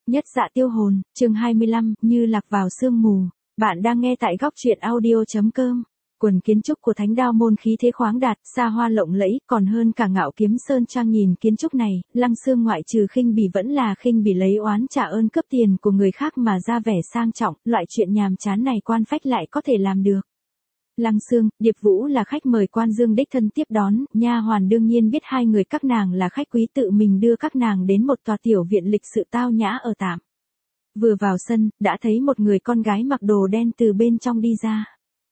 Nhất dạ tiêu hồn, chương 25, như lạc vào sương mù. Bạn đang nghe tại góc truyện audio.com. Quần kiến trúc của Thánh Đao Môn khí thế khoáng đạt, xa hoa lộng lẫy, còn hơn cả Ngạo Kiếm Sơn Trang. Nhìn kiến trúc này, Lăng Xương ngoại trừ khinh bỉ vẫn là khinh bỉ lấy oán trả ơn cướp tiền của người khác mà ra vẻ sang trọng, loại chuyện nhàm chán này quan phách lại có thể làm được. Lăng Xương, Điệp Vũ là khách mời quan dương đích thân tiếp đón, nha hoàn đương nhiên biết hai người các nàng là khách quý, tự mình đưa các nàng đến một tòa tiểu viện lịch sự tao nhã ở tạm. Vừa vào sân, đã thấy một người con gái mặc đồ đen từ bên trong đi ra.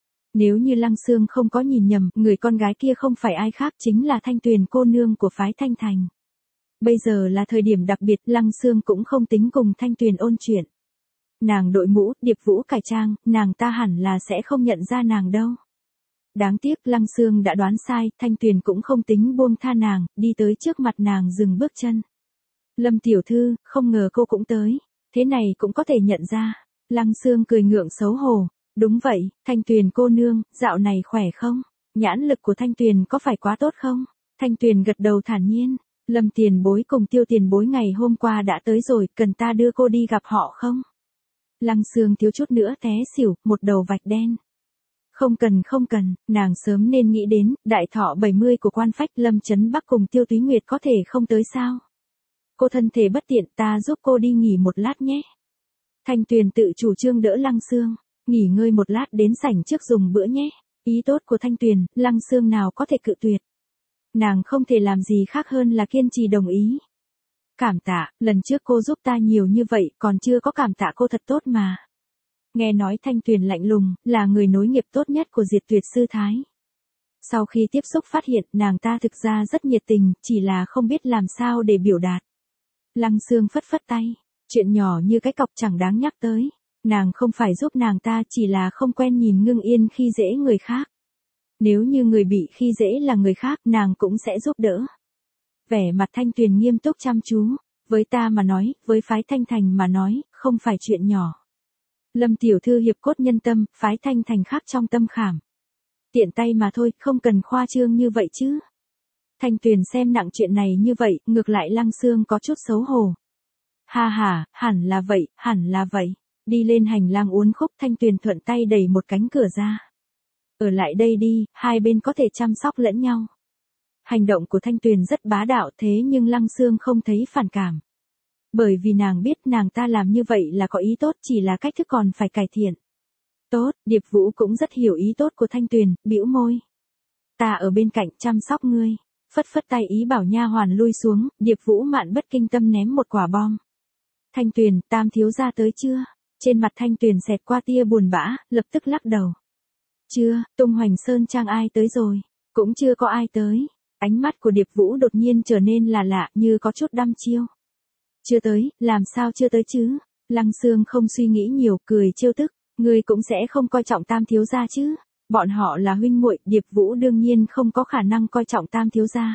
Nếu như Lăng Xương không có nhìn nhầm, người con gái kia không phải ai khác chính là Thanh Tuyền cô nương của phái Thanh Thành. Bây giờ là thời điểm đặc biệt, Lăng Xương cũng không tính cùng Thanh Tuyền ôn chuyện. Nàng đội mũ, Điệp Vũ cải trang, nàng ta hẳn là sẽ không nhận ra nàng đâu. Đáng tiếc Lăng Xương đã đoán sai, Thanh Tuyền cũng không tính buông tha nàng, đi tới trước mặt nàng dừng bước chân. Lâm tiểu thư, không ngờ cô cũng tới, thế này cũng có thể nhận ra. Lăng Xương cười ngượng xấu hổ. Đúng vậy, Thanh Tuyền cô nương, dạo này khỏe không? Nhãn lực của Thanh Tuyền có phải quá tốt không? Thanh Tuyền gật đầu thản nhiên. Lâm tiền bối cùng Tiêu tiền bối ngày hôm qua đã tới rồi, cần ta đưa cô đi gặp họ không? Lăng Xương thiếu chút nữa té xỉu, một đầu vạch đen. Không cần, nàng sớm nên nghĩ đến, đại thọ 70 của quan phách Lâm Chấn Bắc cùng Tiêu Túy Nguyệt có thể không tới sao? Cô thân thể bất tiện, ta giúp cô đi nghỉ một lát nhé. Thanh Tuyền tự chủ trương đỡ Lăng Xương, nghỉ ngơi một lát đến sảnh trước dùng bữa nhé. Ý tốt của Thanh Tuyền, Lăng Xương nào có thể cự tuyệt. Nàng không thể làm gì khác hơn là kiên trì đồng ý. Cảm tạ, lần trước cô giúp ta nhiều như vậy, còn chưa có cảm tạ cô thật tốt mà. Nghe nói Thanh Tuyền lạnh lùng, là người nối nghiệp tốt nhất của Diệt Tuyệt Sư Thái. Sau khi tiếp xúc phát hiện nàng ta thực ra rất nhiệt tình, chỉ là không biết làm sao để biểu đạt. Lăng Xương phất phất tay, chuyện nhỏ như cái cọc chẳng đáng nhắc tới. Nàng không phải giúp nàng ta, chỉ là không quen nhìn Ngưng Yên khi dễ người khác. Nếu như người bị khi dễ là người khác, nàng cũng sẽ giúp đỡ. Vẻ mặt Thanh Tuyền nghiêm túc chăm chú, với ta mà nói, với phái Thanh Thành mà nói, không phải chuyện nhỏ. Lâm tiểu thư hiệp cốt nhân tâm, phái Thanh Thành khác trong tâm khảm. Tiện tay mà thôi, không cần khoa trương như vậy chứ. Thanh Tuyền xem nặng chuyện này như vậy, ngược lại Lăng Xương có chút xấu hổ. Ha, hẳn là vậy. Đi lên hành lang uốn khúc, Thanh Tuyền thuận tay đẩy một cánh cửa ra. Ở lại đây đi, hai bên có thể chăm sóc lẫn nhau. Hành động của Thanh Tuyền rất bá đạo, thế nhưng Lăng Xương không thấy phản cảm. Bởi vì nàng biết nàng ta làm như vậy là có ý tốt, chỉ là cách thức còn phải cải thiện. Tốt, Điệp Vũ cũng rất hiểu ý tốt của Thanh Tuyền, bĩu môi. Ta ở bên cạnh chăm sóc ngươi. Phất phất tay ý bảo nha hoàn lui xuống, Điệp Vũ mạn bất kinh tâm ném một quả bom. Thanh Tuyền, Tam thiếu gia tới chưa? Trên mặt Thanh Tuyền xẹt qua tia buồn bã, lập tức lắc đầu. Chưa, Tung Hoành Sơn Trang ai tới rồi? Cũng chưa có ai tới. Ánh mắt của Điệp Vũ đột nhiên trở nên là lạ, như có chút đăm chiêu. Chưa tới, làm sao chưa tới chứ? Lăng Xương không suy nghĩ nhiều, cười trêu tức. Ngươi cũng sẽ không coi trọng Tam thiếu gia chứ? Bọn họ là huynh muội, Điệp Vũ đương nhiên không có khả năng coi trọng Tam thiếu gia.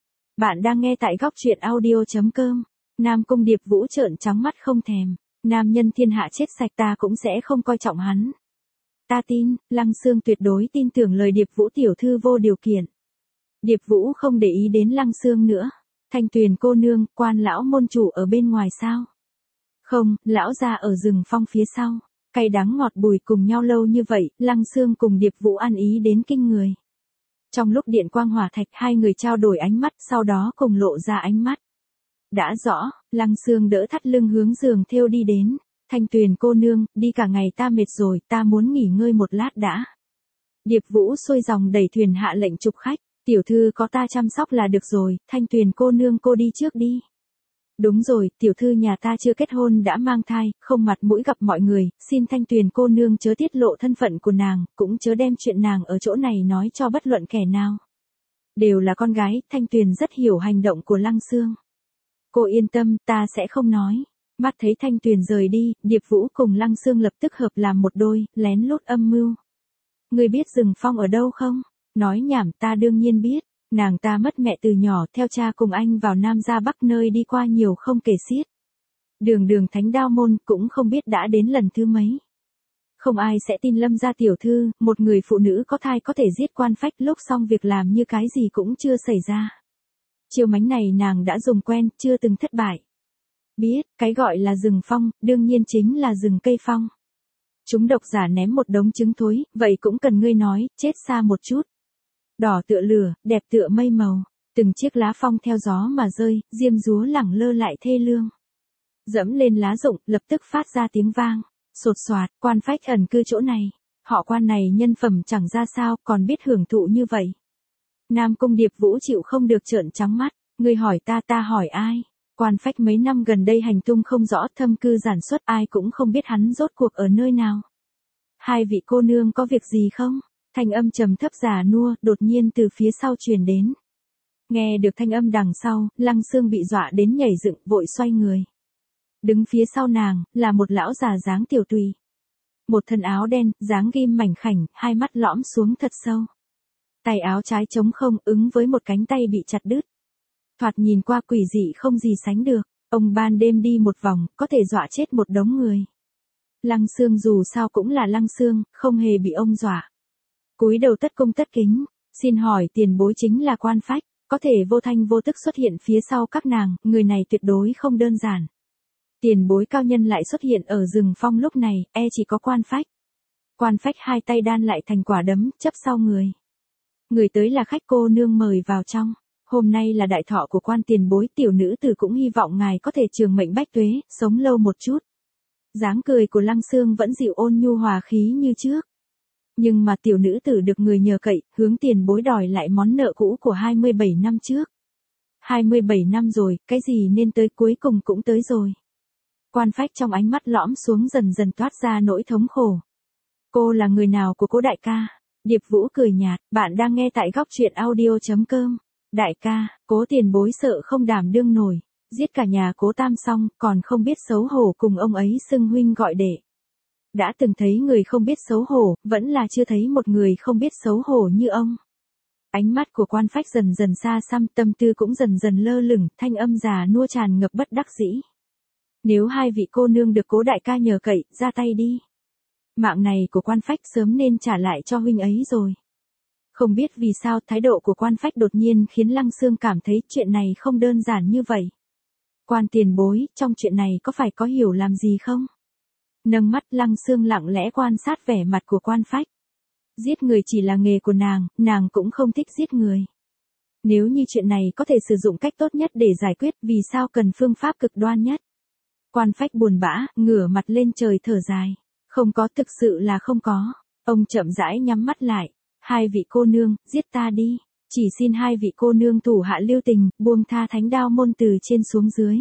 Bạn đang nghe tại góc truyện audio.com. Nam Cung Điệp Vũ trợn trắng mắt không thèm. Nam nhân thiên hạ chết sạch, ta cũng sẽ không coi trọng hắn. Ta tin, Lăng Xương tuyệt đối tin tưởng lời Điệp Vũ tiểu thư vô điều kiện. Điệp Vũ không để ý đến Lăng Xương nữa. Thanh Tuyền cô nương, Quan lão môn chủ ở bên ngoài sao? Không, lão gia ở rừng phong phía sau. Cay đắng ngọt bùi cùng nhau lâu như vậy, Lăng Xương cùng Điệp Vũ ăn ý đến kinh người. Trong lúc điện quang hỏa thạch, hai người trao đổi ánh mắt, sau đó cùng lộ ra ánh mắt. Đã rõ, Lăng Xương đỡ thắt lưng hướng giường thêu đi đến. Thanh Tuyền cô nương, đi cả ngày ta mệt rồi, ta muốn nghỉ ngơi một lát đã. Điệp Vũ xuôi dòng đẩy thuyền hạ lệnh chụp khách. Tiểu thư có ta chăm sóc là được rồi, Thanh Tuyền cô nương cô đi trước đi. Đúng rồi, tiểu thư nhà ta chưa kết hôn đã mang thai, không mặt mũi gặp mọi người, xin Thanh Tuyền cô nương chớ tiết lộ thân phận của nàng, cũng chớ đem chuyện nàng ở chỗ này nói cho bất luận kẻ nào. Đều là con gái, Thanh Tuyền rất hiểu hành động của Lăng Xương. Cô yên tâm, ta sẽ không nói. Mắt thấy Thanh Tuyền rời đi, Điệp Vũ cùng Lăng Xương lập tức hợp làm một đôi, lén lút âm mưu. Ngươi biết rừng phong ở đâu không? Nói nhảm, ta đương nhiên biết. Nàng ta mất mẹ từ nhỏ, theo cha cùng anh vào Nam ra Bắc, nơi đi qua nhiều không kể xiết. Đường Thánh Đao Môn cũng không biết đã đến lần thứ mấy. Không ai sẽ tin Lâm gia tiểu thư, một người phụ nữ có thai có thể giết quan phách, lúc xong việc làm như cái gì cũng chưa xảy ra. Chiêu mánh này nàng đã dùng quen, chưa từng thất bại. Biết, cái gọi là rừng phong, đương nhiên chính là rừng cây phong. Chúng độc giả ném một đống trứng thối, vậy cũng cần ngươi nói, chết xa một chút. Đỏ tựa lửa, đẹp tựa mây màu, từng chiếc lá phong theo gió mà rơi, diêm dúa lẳng lơ lại thê lương. Dẫm lên lá rụng, lập tức phát ra tiếng vang, sột soạt, Quan Phách ẩn cư chỗ này. Họ Quan này nhân phẩm chẳng ra sao, còn biết hưởng thụ như vậy. Nam Cung Điệp Vũ chịu không được trợn trắng mắt, ngươi hỏi ta hỏi ai? Quan Phách mấy năm gần đây hành tung không rõ, thâm cư giản xuất, ai cũng không biết hắn rốt cuộc ở nơi nào. Hai vị cô nương có việc gì không? Thanh âm trầm thấp già nua, đột nhiên từ phía sau truyền đến. Nghe được thanh âm đằng sau, Lăng Xương bị dọa đến nhảy dựng, vội xoay người. Đứng phía sau nàng, là một lão già dáng tiểu tùy. Một thân áo đen, dáng ghim mảnh khảnh, hai mắt lõm xuống thật sâu. Tay áo trái trống không, ứng với một cánh tay bị chặt đứt. Thoạt nhìn qua quỷ dị không gì sánh được, ông ban đêm đi một vòng, có thể dọa chết một đống người. Lăng Xương dù sao cũng là Lăng Xương, không hề bị ông dọa. Cúi đầu tất cung tất kính, xin hỏi tiền bối chính là Quan Phách, có thể vô thanh vô tức xuất hiện phía sau các nàng, người này tuyệt đối không đơn giản. Tiền bối cao nhân lại xuất hiện ở rừng phong lúc này, chỉ có Quan Phách. Quan Phách hai tay đan lại thành quả đấm, chấp sau người. Người tới là khách cô nương mời vào trong. Hôm nay là đại thọ của Quan tiền bối, tiểu nữ tử cũng hy vọng ngài có thể trường mệnh bách tuế, sống lâu một chút. Dáng cười của Lăng Xương vẫn dịu ôn nhu hòa khí như trước. Nhưng mà tiểu nữ tử được người nhờ cậy, hướng tiền bối đòi lại món nợ cũ của 27 năm trước. 27 năm rồi, cái gì nên tới cuối cùng cũng tới rồi. Quan Phách trong ánh mắt lõm xuống dần dần toát ra nỗi thống khổ. Cô là người nào của Cố đại ca? Điệp Vũ cười nhạt, bạn đang nghe tại góc truyện audio.com. Đại ca, Cố tiền bối sợ không đảm đương nổi, giết cả nhà Cố Tam xong, còn không biết xấu hổ cùng ông ấy xưng huynh gọi đệ. Đã từng thấy người không biết xấu hổ, vẫn là chưa thấy một người không biết xấu hổ như ông. Ánh mắt của Quan Phách dần dần xa xăm, tâm tư cũng dần dần lơ lửng, thanh âm già nua tràn ngập bất đắc dĩ. Nếu hai vị cô nương được Cố đại ca nhờ cậy, ra tay đi. Mạng này của Quan Phách sớm nên trả lại cho huynh ấy rồi. Không biết vì sao thái độ của Quan Phách đột nhiên khiến Lăng Xương cảm thấy chuyện này không đơn giản như vậy. Quan tiền bối, trong chuyện này có phải có hiểu làm gì không? Nâng mắt Lăng Xương lặng lẽ quan sát vẻ mặt của Quan Phách. Giết người chỉ là nghề của nàng cũng không thích giết người. Nếu như chuyện này có thể sử dụng cách tốt nhất để giải quyết, vì sao cần phương pháp cực đoan nhất? Quan Phách buồn bã, ngửa mặt lên trời thở dài. Không có, thực sự là không có. Ông chậm rãi nhắm mắt lại. Hai vị cô nương, giết ta đi. Chỉ xin hai vị cô nương thủ hạ lưu tình, buông tha Thánh Đao môn từ trên xuống dưới.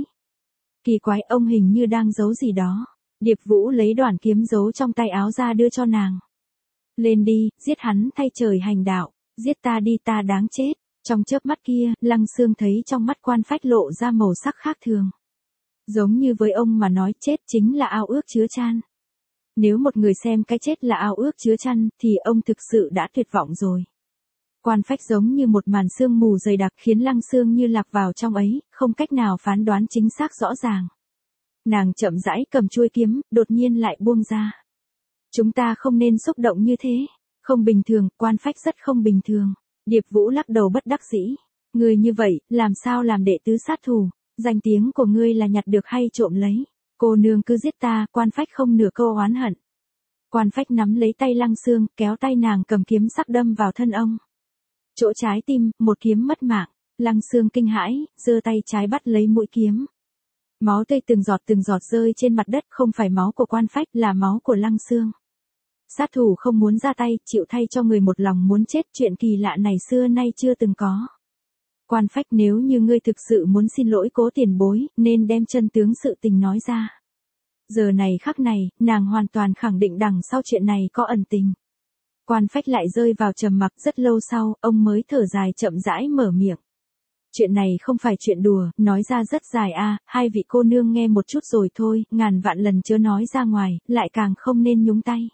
Kỳ quái, ông hình như đang giấu gì đó. Điệp Vũ lấy đoạn kiếm giấu trong tay áo ra đưa cho nàng. Lên đi, giết hắn thay trời hành đạo. Giết ta đi, ta đáng chết. Trong chớp mắt kia, Lăng Xương thấy trong mắt Quan Phách lộ ra màu sắc khác thường. Giống như với ông mà nói, chết chính là ao ước chứa chan. Nếu một người xem cái chết là ao ước chứa chăn, thì ông thực sự đã tuyệt vọng rồi. Quan Phách giống như một màn sương mù dày đặc, khiến Lăng Xương như lạc vào trong ấy, không cách nào phán đoán chính xác rõ ràng. Nàng chậm rãi cầm chuôi kiếm, đột nhiên lại buông ra. Chúng ta không nên xúc động như thế. Không bình thường, Quan Phách rất không bình thường. Điệp Vũ lắc đầu bất đắc dĩ. Ngươi như vậy, làm sao làm đệ tứ sát thủ? Danh tiếng của ngươi là nhặt được hay trộm lấy? Cô nương cứ giết ta, Quan Phách không nửa câu oán hận. Quan Phách nắm lấy tay Lăng Xương, kéo tay nàng cầm kiếm sắc đâm vào thân ông. Chỗ trái tim, một kiếm mất mạng. Lăng Xương kinh hãi, giơ tay trái bắt lấy mũi kiếm. Máu tươi từng giọt rơi trên mặt đất, không phải máu của Quan Phách, là máu của Lăng Xương. Sát thủ không muốn ra tay, chịu thay cho người một lòng muốn chết, chuyện kỳ lạ này xưa nay chưa từng có. Quan Phách, nếu như ngươi thực sự muốn xin lỗi Cố tiền bối, nên đem chân tướng sự tình nói ra. Giờ này khắc này, nàng hoàn toàn khẳng định đằng sau chuyện này có ẩn tình. Quan Phách lại rơi vào trầm mặc, rất lâu sau, ông mới thở dài chậm rãi mở miệng. Chuyện này không phải chuyện đùa, nói ra rất dài hai vị cô nương nghe một chút rồi thôi, ngàn vạn lần chớ nói ra ngoài, lại càng không nên nhúng tay.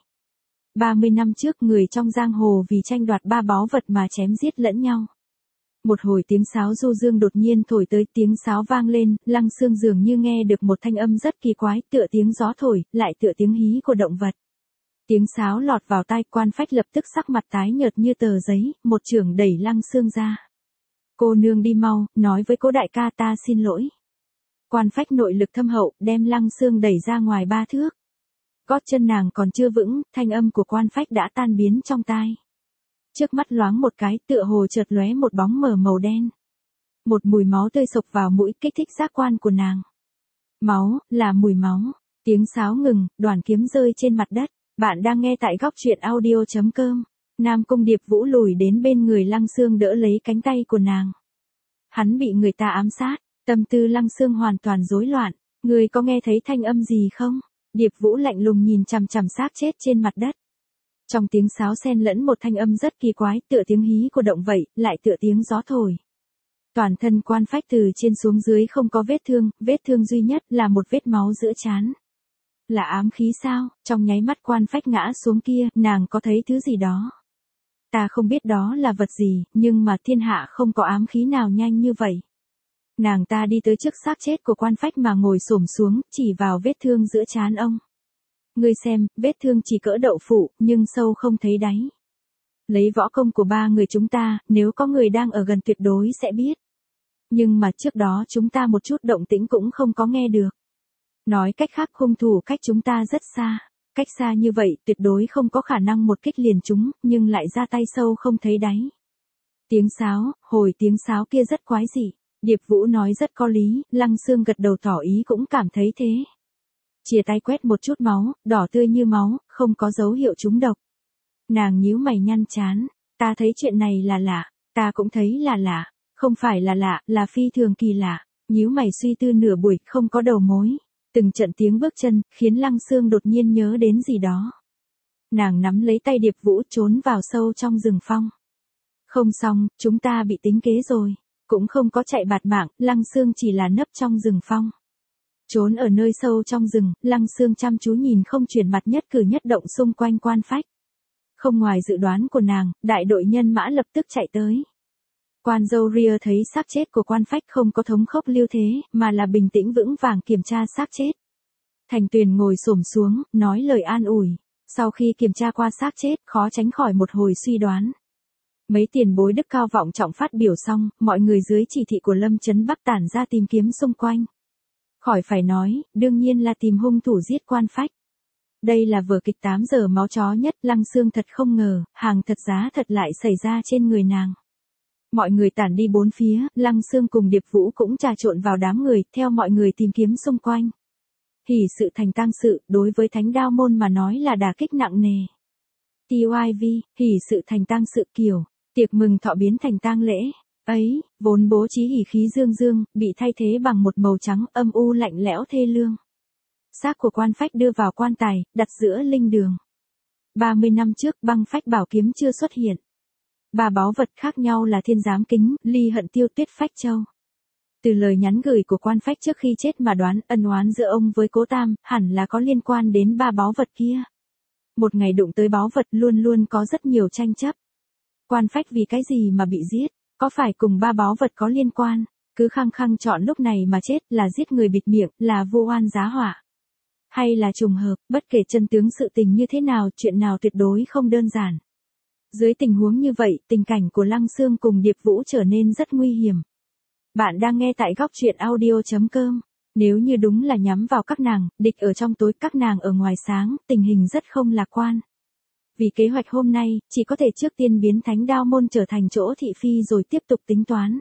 30 năm trước, người trong giang hồ vì tranh đoạt 3 báu vật mà chém giết lẫn nhau. Một hồi tiếng sáo du dương đột nhiên thổi tới, tiếng sáo vang lên, Lăng Xương dường như nghe được một thanh âm rất kỳ quái, tựa tiếng gió thổi, lại tựa tiếng hí của động vật. Tiếng sáo lọt vào tai, Quan Phách lập tức sắc mặt tái nhợt như tờ giấy, một chưởng đẩy Lăng Xương ra. Cô nương đi mau, nói với Cố đại ca ta xin lỗi. Quan Phách nội lực thâm hậu, đem Lăng Xương đẩy ra ngoài 3 thước. Gót chân nàng còn chưa vững, thanh âm của Quan Phách đã tan biến trong tai. Trước mắt loáng một cái, tựa hồ chợt lóe một bóng mờ màu đen. Một mùi máu tươi sộc vào mũi, kích thích giác quan của nàng. Máu, là mùi máu. Tiếng sáo ngừng, đoàn kiếm rơi trên mặt đất. Bạn đang nghe tại góc truyện audio.com. Nam Cung Điệp Vũ lùi đến bên người Lăng Xương đỡ lấy cánh tay của nàng. Hắn bị người ta ám sát, tâm tư Lăng Xương hoàn toàn rối loạn. Người có nghe thấy thanh âm gì không? Điệp Vũ lạnh lùng nhìn chằm chằm xác chết trên mặt đất. Trong tiếng sáo xen lẫn một thanh âm rất kỳ quái, tựa tiếng hí của động vậy, lại tựa tiếng gió thổi. Toàn thân Quan Phách từ trên xuống dưới không có vết thương duy nhất là một vết máu giữa trán. Là ám khí sao? Trong nháy mắt Quan Phách ngã xuống kia, nàng có thấy thứ gì đó. Ta không biết đó là vật gì, nhưng mà thiên hạ không có ám khí nào nhanh như vậy. Nàng ta đi tới trước xác chết của Quan Phách mà ngồi xổm xuống, chỉ vào vết thương giữa trán ông. Ngươi xem, vết thương chỉ cỡ đậu phụ, nhưng sâu không thấy đáy. Lấy võ công của 3 người chúng ta, nếu có người đang ở gần tuyệt đối sẽ biết. Nhưng mà trước đó chúng ta một chút động tĩnh cũng không có nghe được. Nói cách khác hung thủ cách chúng ta rất xa. Cách xa như vậy tuyệt đối không có khả năng một kích liền chúng, nhưng lại ra tay sâu không thấy đáy. Tiếng sáo, hồi tiếng sáo kia rất quái dị. Điệp Vũ nói rất có lý, Lăng Xương gật đầu tỏ ý cũng cảm thấy thế. Chìa tay quét một chút máu, đỏ tươi như máu, không có dấu hiệu trúng độc. Nàng nhíu mày nhăn chán, ta thấy chuyện này là lạ, ta cũng thấy là lạ, không phải là lạ, là phi thường kỳ lạ. Nhíu mày suy tư nửa buổi, không có đầu mối. Từng trận tiếng bước chân, khiến Lăng Xương đột nhiên nhớ đến gì đó. Nàng nắm lấy tay Điệp Vũ trốn vào sâu trong rừng phong. Không xong, chúng ta bị tính kế rồi. Cũng không có chạy bạt mạng, Lăng Xương chỉ là nấp trong rừng phong. Trốn ở nơi sâu trong rừng, Lăng Xương chăm chú nhìn không chuyển mặt nhất cử nhất động xung quanh Quan Phách. Không ngoài dự đoán của nàng, đại đội nhân mã lập tức chạy tới. Quan dâu ria thấy xác chết của Quan Phách không có thống khốc lưu thế, mà là bình tĩnh vững vàng kiểm tra xác chết. Thành Tuyền ngồi xổm xuống, nói lời an ủi. Sau khi kiểm tra qua xác chết, khó tránh khỏi một hồi suy đoán. Mấy tiền bối đức cao vọng trọng phát biểu xong, mọi người dưới chỉ thị của Lâm Chấn Bắc tản ra tìm kiếm xung quanh. Khỏi phải nói, đương nhiên là tìm hung thủ giết Quan Phách. Đây là vở kịch 8 giờ máu chó nhất, Lăng Xương thật không ngờ, hàng thật giá thật lại xảy ra trên người nàng. Mọi người tản đi bốn phía, Lăng Xương cùng Điệp Vũ cũng trà trộn vào đám người, theo mọi người tìm kiếm xung quanh. Hỉ sự thành tang sự, đối với Thánh Đao môn mà nói là đả kích nặng nề. TYV, hỉ sự thành tang sự kiểu, tiệc mừng thọ biến thành tang lễ. Ấy, vốn bố trí hỉ khí dương dương, bị thay thế bằng một màu trắng âm u lạnh lẽo thê lương. Xác của Quan Phách đưa vào quan tài, đặt giữa linh đường. 30 năm trước băng phách bảo kiếm chưa xuất hiện. 3 báu vật khác nhau là thiên giám kính, ly hận tiêu tuyết phách châu. Từ lời nhắn gửi của Quan Phách trước khi chết mà đoán ân oán giữa ông với Cố Tam, hẳn là có liên quan đến 3 báu vật kia. Một ngày đụng tới báu vật luôn luôn có rất nhiều tranh chấp. Quan Phách vì cái gì mà bị giết, có phải cùng 3 báu vật có liên quan, cứ khăng khăng chọn lúc này mà chết, là giết người bịt miệng, là vu oan giá họa. Hay là trùng hợp, bất kể chân tướng sự tình như thế nào, chuyện nào tuyệt đối không đơn giản. Dưới tình huống như vậy, tình cảnh của Lăng Xương cùng Điệp Vũ trở nên rất nguy hiểm. Bạn đang nghe tại góc truyện audio.com. Nếu như đúng là nhắm vào các nàng, địch ở trong tối, các nàng ở ngoài sáng, tình hình rất không lạc quan. Vì kế hoạch hôm nay, chỉ có thể trước tiên biến Thánh Đao môn trở thành chỗ thị phi rồi tiếp tục tính toán.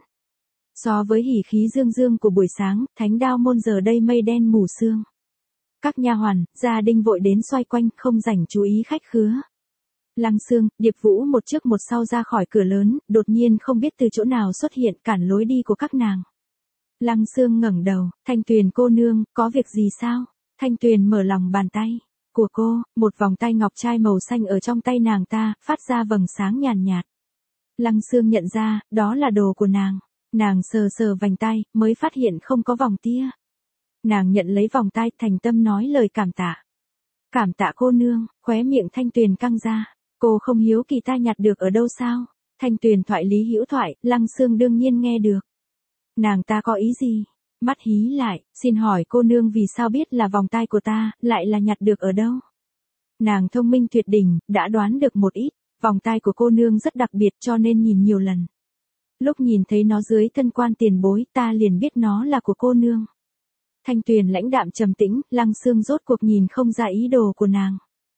So với hỉ khí dương dương của buổi sáng, Thánh Đao môn giờ đây mây đen mù sương. Các nha hoàn, gia đình vội đến xoay quanh, không rảnh chú ý khách khứa. Lăng Xương, Điệp Vũ một trước một sau ra khỏi cửa lớn, đột nhiên không biết từ chỗ nào xuất hiện, cản lối đi của các nàng. Lăng Xương ngẩng đầu, Thanh Tuyền cô nương, có việc gì sao? Thanh Tuyền mở lòng bàn tay của cô, một vòng tay ngọc trai màu xanh ở trong tay nàng ta, phát ra vầng sáng nhàn nhạt. Lăng Xương nhận ra, đó là đồ của nàng. Nàng sờ sờ vành tay, mới phát hiện không có vòng tia. Nàng nhận lấy vòng tay, thành tâm nói lời cảm tạ. Cảm tạ cô nương, khóe miệng Thanh Tuyền căng ra. Cô không hiếu kỳ ta nhặt được ở đâu sao? Thanh Tuyền thoại lý hữu thoại, Lăng Xương đương nhiên nghe được. Nàng ta có ý gì? Mắt hí lại, xin hỏi cô nương vì sao biết là vòng tay của ta, lại là nhặt được ở đâu? Nàng thông minh tuyệt đỉnh, đã đoán được một ít, vòng tay của cô nương rất đặc biệt cho nên nhìn nhiều lần. Lúc nhìn thấy nó dưới thân Quan tiền bối, ta liền biết nó là của cô nương. Thanh Tuyền lãnh đạm trầm tĩnh, Lăng Sương rốt cuộc nhìn không ra ý đồ của nàng.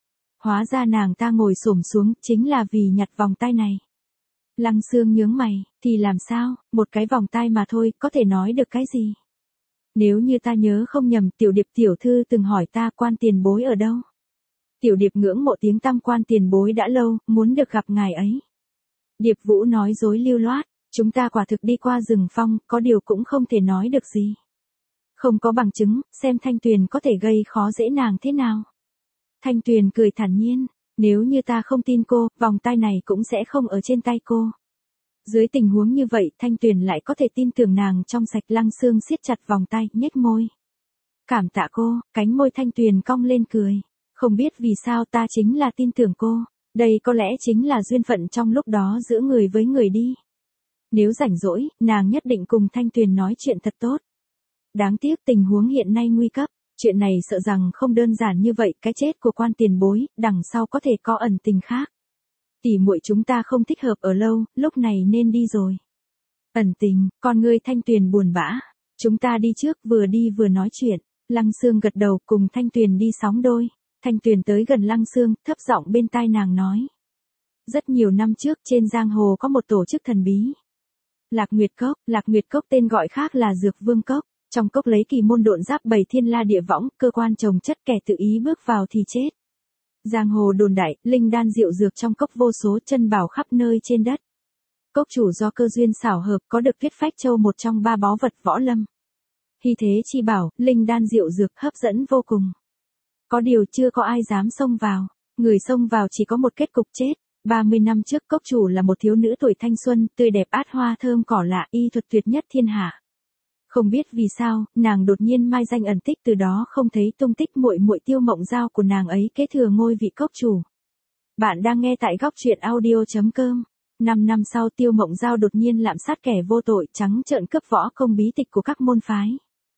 Hóa ra nàng ta ngồi xổm xuống chính là vì nhặt vòng tay này. Lăng Sương nhướng mày, thì làm sao, một cái vòng tay mà thôi, có thể nói được cái gì? Nếu như ta nhớ không nhầm, Tiểu Điệp tiểu thư từng hỏi ta Quan tiền bối ở đâu. Tiểu Điệp ngưỡng mộ tiếng tăm Quan tiền bối đã lâu, muốn được gặp ngài ấy. Điệp Vũ nói dối lưu loát, chúng ta quả thực đi qua rừng phong, có điều cũng không thể nói được gì. Không có bằng chứng, xem Thanh Tuyền có thể gây khó dễ nàng thế nào. Thanh Tuyền cười thản nhiên, nếu như ta không tin cô, vòng tay này cũng sẽ không ở trên tay cô. Dưới tình huống như vậy, Thanh Tuyền lại có thể tin tưởng nàng trong sạch. Lăng Sương siết chặt vòng tay, nhếch môi. Cảm tạ cô, cánh môi Thanh Tuyền cong lên cười. Không biết vì sao ta chính là tin tưởng cô. Đây có lẽ chính là duyên phận trong lúc đó giữa người với người đi. Nếu rảnh rỗi, nàng nhất định cùng Thanh Tuyền nói chuyện thật tốt. Đáng tiếc tình huống hiện nay nguy cấp. Chuyện này sợ rằng không đơn giản như vậy, cái chết của Quan tiền bối, đằng sau có thể có ẩn tình khác. Tỷ muội chúng ta không thích hợp ở lâu, lúc này nên đi rồi. Ẩn tình, con ngươi Thanh Tuyền buồn bã. Chúng ta đi trước, vừa đi vừa nói chuyện. Lăng Sương gật đầu, cùng Thanh Tuyền đi sóng đôi. Thanh Tuyền tới gần Lăng Sương, thấp giọng bên tai nàng nói. Rất nhiều năm trước trên giang hồ có một tổ chức thần bí. Lạc Nguyệt Cốc tên gọi khác là Dược Vương Cốc. Trong cốc lấy kỳ môn độn giáp bày thiên la địa võng, cơ quan trồng chất, kẻ tự ý bước vào thì chết. Giang hồ đồn đại, linh đan diệu dược trong cốc vô số, chân bảo khắp nơi trên đất. Cốc chủ do cơ duyên xảo hợp có được Tuyết Phách Châu, một trong 3 báu vật võ lâm. Hy thế chi bảo, linh đan diệu dược hấp dẫn vô cùng. Có điều chưa có ai dám xông vào, người xông vào chỉ có một kết cục chết. 30 năm trước cốc chủ là một thiếu nữ tuổi thanh xuân, tươi đẹp át hoa thơm cỏ lạ, y thuật tuyệt nhất thiên hạ. Không biết vì sao, nàng đột nhiên mai danh ẩn tích, từ đó không thấy tung tích. Muội muội Tiêu Mộng Giao của nàng ấy kế thừa ngôi vị cốc chủ. Bạn đang nghe tại góc truyện audio.com. 5 năm sau Tiêu Mộng Giao đột nhiên lạm sát kẻ vô tội, trắng trợn cướp võ công bí tịch của các môn phái.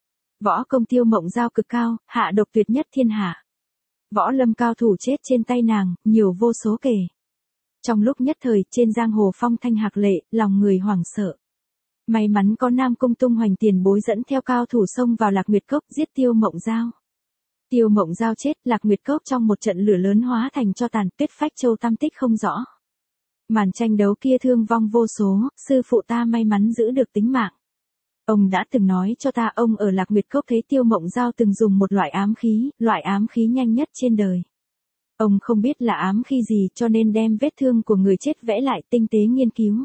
Võ công Tiêu Mộng Giao cực cao, hạ độc tuyệt nhất thiên hạ. Võ lâm cao thủ chết trên tay nàng, nhiều vô số kể. Trong lúc nhất thời, trên giang hồ phong thanh hạc lệ, lòng người hoảng sợ. May mắn có Nam Cung Tung Hoành tiền bối dẫn theo cao thủ xông vào Lạc Nguyệt Cốc giết Tiêu Mộng Giao. Tiêu Mộng Giao chết, Lạc Nguyệt Cốc trong một trận lửa lớn hóa thành tro tàn, Tuyết Phách Châu tăm tích không rõ. Màn tranh đấu kia thương vong vô số, sư phụ ta may mắn giữ được tính mạng. Ông đã từng nói cho ta, ông ở Lạc Nguyệt Cốc thấy Tiêu Mộng Giao từng dùng một loại ám khí nhanh nhất trên đời. Ông không biết là ám khí gì, cho nên đem vết thương của người chết vẽ lại tinh tế nghiên cứu.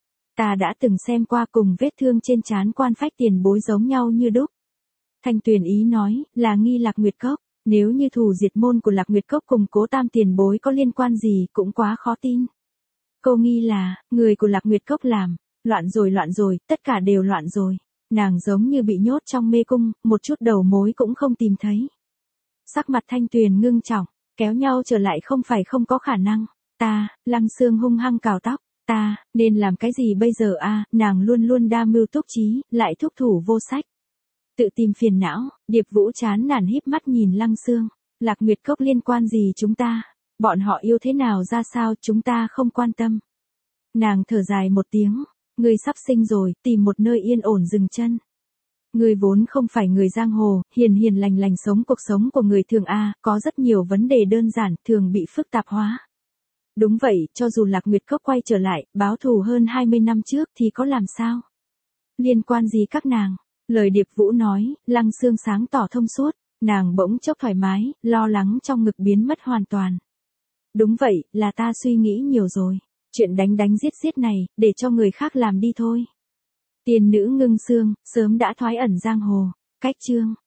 Ta đã từng xem qua, cùng vết thương trên trán Quan Phách tiền bối giống nhau như đúc. Thanh Tuyền ý nói, là nghi Lạc Nguyệt Cốc. Nếu như thù diệt môn của Lạc Nguyệt Cốc cùng Cố Tam tiền bối có liên quan gì cũng quá khó tin. Cô nghi là, người của Lạc Nguyệt Cốc làm. Loạn rồi, tất cả đều loạn rồi. Nàng giống như bị nhốt trong mê cung, một chút đầu mối cũng không tìm thấy. Sắc mặt Thanh Tuyền ngưng trọng, kéo nhau trở lại không phải không có khả năng. Lăng Sương hung hăng cào tóc. Nên làm cái gì bây giờ a? Nàng luôn luôn đa mưu túc trí, lại thúc thủ vô sách. Tự tìm phiền não. Điệp Vũ chán nản híp mắt nhìn Lăng Sương. Lạc Nguyệt Cốc liên quan gì chúng ta? Bọn họ yêu thế nào ra sao, chúng ta không quan tâm. Nàng thở dài một tiếng. Ngươi sắp sinh rồi, tìm một nơi yên ổn dừng chân. Ngươi vốn không phải người giang hồ, hiền hiền lành lành sống cuộc sống của người thường a, có rất nhiều vấn đề đơn giản, thường bị phức tạp hóa. Đúng vậy, cho dù Lạc Nguyệt Cốc quay trở lại, báo thù hơn 20 năm trước thì có làm sao? Liên quan gì các nàng? Lời Điệp Vũ nói, Lăng Sương sáng tỏ thông suốt, nàng bỗng chốc thoải mái, lo lắng trong ngực biến mất hoàn toàn. Đúng vậy, là ta suy nghĩ nhiều rồi. Chuyện đánh giết này, để cho người khác làm đi thôi. Tiên nữ Ngưng Sương, sớm đã thoái ẩn giang hồ. Cách chương